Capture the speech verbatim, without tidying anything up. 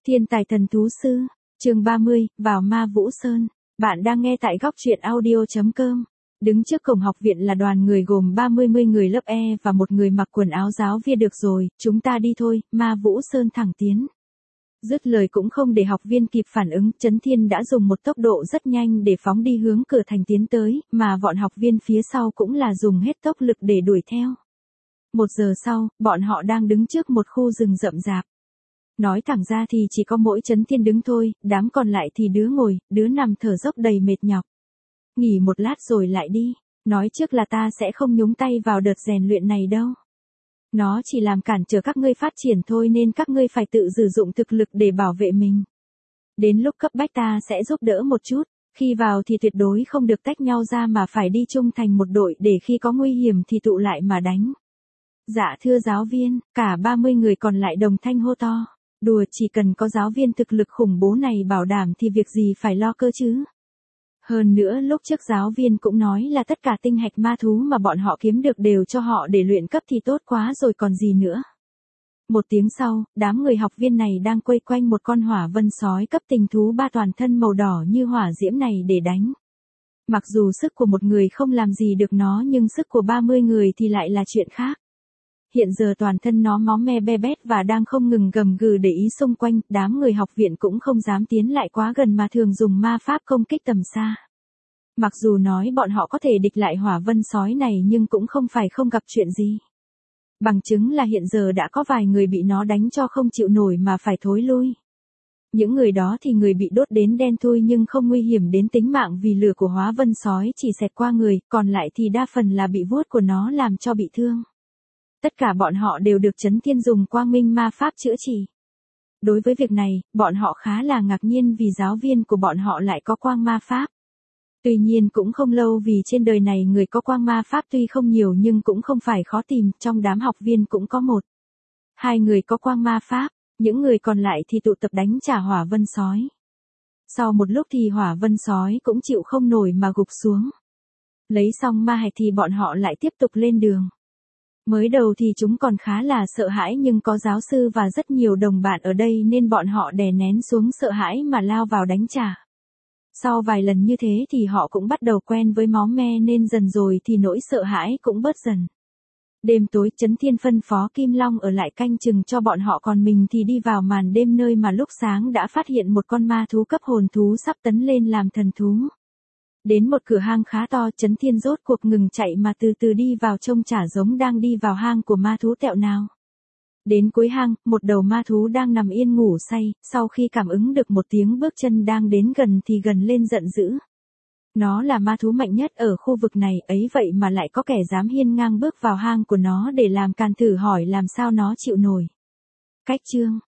Thiên tài thần thú sư, chương ba mươi, vào Ma Vũ Sơn. Bạn đang nghe tại góc truyện audio chấm com. Đứng trước cổng học viện là đoàn người gồm ba mươi người lớp E và một người mặc quần áo giáo viên. Được rồi, chúng ta đi thôi, Ma Vũ Sơn thẳng tiến. Dứt lời cũng không để học viên kịp phản ứng, Chấn Thiên đã dùng một tốc độ rất nhanh để phóng đi hướng cửa thành tiến tới, mà bọn học viên phía sau cũng là dùng hết tốc lực để đuổi theo. Một giờ sau, bọn họ đang đứng trước một khu rừng rậm rạp. Nói thẳng ra thì chỉ có mỗi Chấn Thiên đứng thôi, đám còn lại thì đứa ngồi, đứa nằm thở dốc đầy mệt nhọc. Nghỉ một lát rồi lại đi, nói trước là ta sẽ không nhúng tay vào đợt rèn luyện này đâu. Nó chỉ làm cản trở các ngươi phát triển thôi nên các ngươi phải tự sử dụng thực lực để bảo vệ mình. Đến lúc cấp bách ta sẽ giúp đỡ một chút, khi vào thì tuyệt đối không được tách nhau ra mà phải đi chung thành một đội để khi có nguy hiểm thì tụ lại mà đánh. Dạ thưa giáo viên, cả ba mươi người còn lại đồng thanh hô to. Đùa, chỉ cần có giáo viên thực lực khủng bố này bảo đảm thì việc gì phải lo cơ chứ. Hơn nữa lúc trước giáo viên cũng nói là tất cả tinh hạch ma thú mà bọn họ kiếm được đều cho họ để luyện cấp thì tốt quá rồi còn gì nữa. Một tiếng sau, đám người học viên này đang quây quanh một con hỏa vân sói cấp tình thú ba toàn thân màu đỏ như hỏa diễm này để đánh. Mặc dù sức của một người không làm gì được nó nhưng sức của ba mươi người thì lại là chuyện khác. Hiện giờ toàn thân nó máu me be bét và đang không ngừng gầm gừ để ý xung quanh, đám người học viện cũng không dám tiến lại quá gần mà thường dùng ma pháp công kích tầm xa. Mặc dù nói bọn họ có thể địch lại hỏa vân sói này nhưng cũng không phải không gặp chuyện gì. Bằng chứng là hiện giờ đã có vài người bị nó đánh cho không chịu nổi mà phải thối lui. Những người đó thì người bị đốt đến đen thui nhưng không nguy hiểm đến tính mạng vì lửa của hỏa vân sói chỉ xẹt qua người, còn lại thì đa phần là bị vuốt của nó làm cho bị thương. Tất cả bọn họ đều được Chấn Thiên dùng quang minh ma pháp chữa trị. Đối với việc này, bọn họ khá là ngạc nhiên vì giáo viên của bọn họ lại có quang ma pháp. Tuy nhiên cũng không lâu vì trên đời này người có quang ma pháp tuy không nhiều nhưng cũng không phải khó tìm, trong đám học viên cũng có một. Hai người có quang ma pháp, những người còn lại thì tụ tập đánh trả hỏa vân sói. Sau một lúc thì hỏa vân sói cũng chịu không nổi mà gục xuống. Lấy xong ma hạch thì bọn họ lại tiếp tục lên đường. Mới đầu thì chúng còn khá là sợ hãi nhưng có giáo sư và rất nhiều đồng bạn ở đây nên bọn họ đè nén xuống sợ hãi mà lao vào đánh trả. Sau vài lần như thế thì họ cũng bắt đầu quen với máu me nên dần rồi thì nỗi sợ hãi cũng bớt dần. Đêm tối Chấn Thiên phân phó Kim Long ở lại canh chừng cho bọn họ còn mình thì đi vào màn đêm nơi mà lúc sáng đã phát hiện một con ma thú cấp hồn thú sắp tấn lên làm thần thú. Đến một cửa hang khá to Chấn Thiên rốt cuộc ngừng chạy mà từ từ đi vào trông chả giống đang đi vào hang của ma thú tẹo nào. Đến cuối hang, một đầu ma thú đang nằm yên ngủ say, sau khi cảm ứng được một tiếng bước chân đang đến gần thì gần lên giận dữ. Nó là ma thú mạnh nhất ở khu vực này ấy vậy mà lại có kẻ dám hiên ngang bước vào hang của nó để làm càn thử hỏi làm sao nó chịu nổi. Cách chương,